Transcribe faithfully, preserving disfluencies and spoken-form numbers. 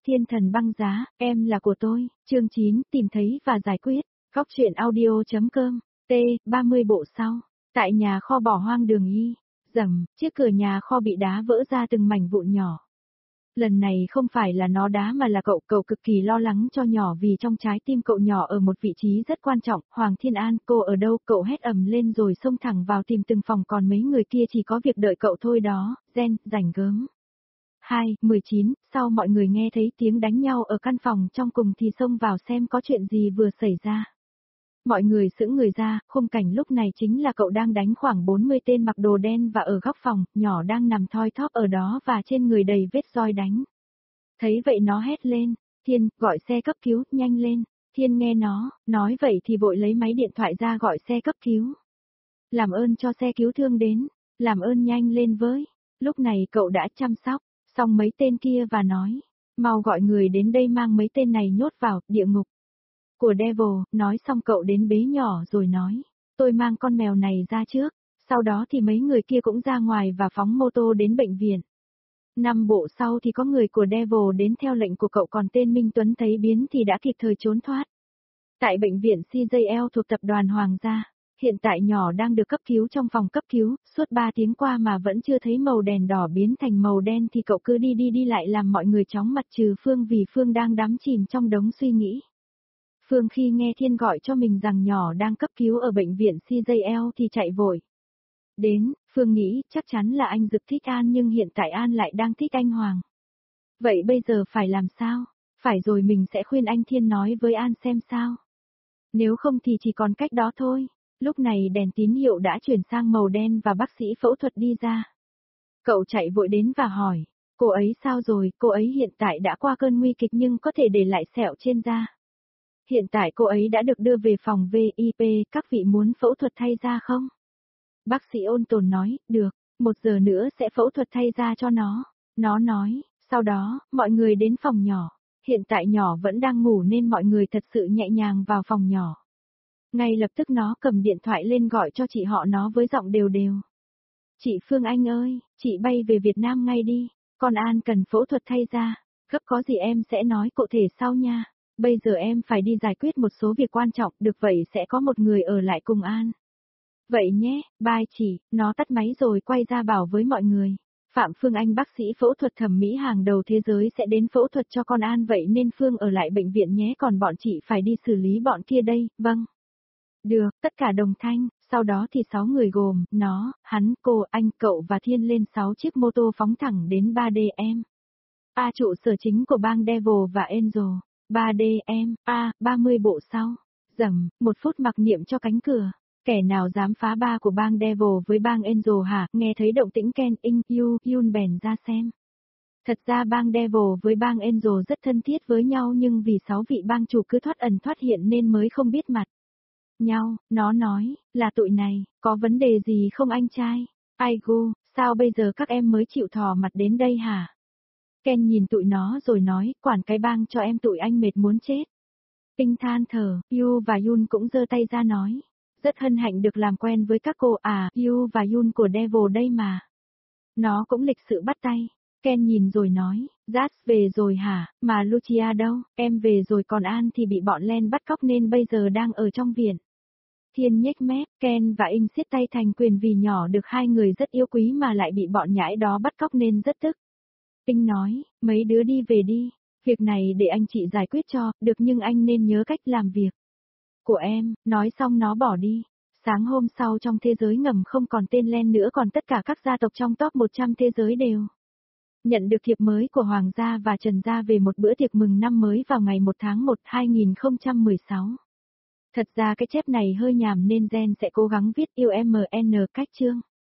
Thiên thần băng giá, em là của tôi, chương chín, tìm thấy và giải quyết, góc truyện audio.com, T, ba mươi bộ sau, tại nhà kho bỏ hoang đường y, rầm, chiếc cửa nhà kho bị đá vỡ ra từng mảnh vụn nhỏ. Lần này không phải là nó đá mà là cậu, cậu cực kỳ lo lắng cho nhỏ vì trong trái tim cậu nhỏ ở một vị trí rất quan trọng. Hoàng Thiên An, cô ở đâu? Cậu hét ầm lên rồi xông thẳng vào tìm từng phòng, còn mấy người kia chỉ có việc đợi cậu thôi đó. Gen, rảnh gớm. hai, mười chín, sau mọi người nghe thấy tiếng đánh nhau ở căn phòng trong cùng thì xông vào xem có chuyện gì vừa xảy ra. Mọi người sững người ra, khung cảnh lúc này chính là cậu đang đánh khoảng bốn mươi tên mặc đồ đen và ở góc phòng, nhỏ đang nằm thoi thóp ở đó và trên người đầy vết roi đánh. Thấy vậy nó hét lên, Thiên, gọi xe cấp cứu, nhanh lên. Thiên nghe nó, nói vậy thì vội lấy máy điện thoại ra gọi xe cấp cứu. Làm ơn cho xe cứu thương đến, làm ơn nhanh lên với. Lúc này cậu đã chăm sóc, xong mấy tên kia và nói, mau gọi người đến đây mang mấy tên này nhốt vào, địa ngục của Devil. Nói xong cậu đến bế nhỏ rồi nói, tôi mang con mèo này ra trước, sau đó thì mấy người kia cũng ra ngoài và phóng mô tô đến bệnh viện. Năm bộ sau thì có người của Devil đến theo lệnh của cậu, còn tên Minh Tuấn thấy biến thì đã kịp thời trốn thoát. Tại bệnh viện xê gi lờ thuộc tập đoàn Hoàng gia, hiện tại nhỏ đang được cấp cứu trong phòng cấp cứu, suốt ba tiếng qua mà vẫn chưa thấy màu đèn đỏ biến thành màu đen thì cậu cứ đi đi đi lại làm mọi người chóng mặt trừ Phương vì Phương đang đắm chìm trong đống suy nghĩ. Phương khi nghe Thiên gọi cho mình rằng nhỏ đang cấp cứu ở bệnh viện xê gi lờ thì chạy vội đến. Phương nghĩ chắc chắn là anh Dực thích An nhưng hiện tại An lại đang thích anh Hoàng. Vậy bây giờ phải làm sao? Phải rồi, mình sẽ khuyên anh Thiên nói với An xem sao. Nếu không thì chỉ còn cách đó thôi. Lúc này đèn tín hiệu đã chuyển sang màu đen và bác sĩ phẫu thuật đi ra. Cậu chạy vội đến và hỏi, cô ấy sao rồi? Cô ấy hiện tại đã qua cơn nguy kịch nhưng có thể để lại sẹo trên da. Hiện tại cô ấy đã được đưa về phòng vê i pê, các vị muốn phẫu thuật thay da không? Bác sĩ ôn tồn nói, được, một giờ nữa sẽ phẫu thuật thay da cho nó. Nó nói, sau đó, mọi người đến phòng nhỏ. Hiện tại nhỏ vẫn đang ngủ nên mọi người thật sự nhẹ nhàng vào phòng nhỏ. Ngay lập tức nó cầm điện thoại lên gọi cho chị họ nó với giọng đều đều. Chị Phương Anh ơi, chị bay về Việt Nam ngay đi, con An cần phẫu thuật thay da, gấp có gì em sẽ nói cụ thể sau nha. Bây giờ em phải đi giải quyết một số việc quan trọng, được vậy sẽ có một người ở lại cùng An. Vậy nhé, bye chị. Nó tắt máy rồi quay ra bảo với mọi người. Phạm Phương Anh bác sĩ phẫu thuật thẩm mỹ hàng đầu thế giới sẽ đến phẫu thuật cho con An, vậy nên Phương ở lại bệnh viện nhé, còn bọn chị phải đi xử lý bọn kia đây. Vâng. Được, tất cả đồng thanh. Sau đó thì sáu người gồm, nó, hắn, cô, anh, cậu và Thiên lên sáu chiếc mô tô phóng thẳng đến ba đê em. A trụ sở chính của bang Devil và Angel. ba đê em, A, ba mươi bộ sau. Rầm, một phút mặc niệm cho cánh cửa. Kẻ nào dám phá ba của bang Devil với bang Angel hả? Nghe thấy động tĩnh Ken, In, Yu, Yun bèn ra xem. Thật ra bang Devil với bang Angel rất thân thiết với nhau nhưng vì sáu vị bang chủ cứ thoát ẩn thoát hiện nên mới không biết mặt nhau. Nó nói, là tụi này, có vấn đề gì không anh trai? Ai gu, sao bây giờ các em mới chịu thò mặt đến đây hả? Ken nhìn tụi nó rồi nói, quản cái bang cho em, tụi anh mệt muốn chết. Ping than thở, Yu và Yun cũng giơ tay ra nói. Rất hân hạnh được làm quen với các cô à, Yu và Yun của Devil đây mà. Nó cũng lịch sự bắt tay. Ken nhìn rồi nói, Jazz về rồi hả, mà Lucia đâu? Em về rồi, còn An thì bị bọn Len bắt cóc nên bây giờ đang ở trong viện. Thiên nhếch mép, Ken và In siết tay thành quyền vì nhỏ được hai người rất yêu quý mà lại bị bọn nhãi đó bắt cóc nên rất tức. In nói, mấy đứa đi về đi, việc này để anh chị giải quyết cho, được nhưng anh nên nhớ cách làm việc của em. Nói xong nó bỏ đi. Sáng hôm sau trong thế giới ngầm không còn tên Len nữa, còn tất cả các gia tộc trong top một trăm thế giới đều nhận được thiệp mới của Hoàng gia và Trần gia về một bữa tiệc mừng năm mới vào ngày một tháng một năm hai nghìn không trăm mười sáu. Thật ra cái chép này hơi nhàm nên Gen sẽ cố gắng viết yêu em en cách chương.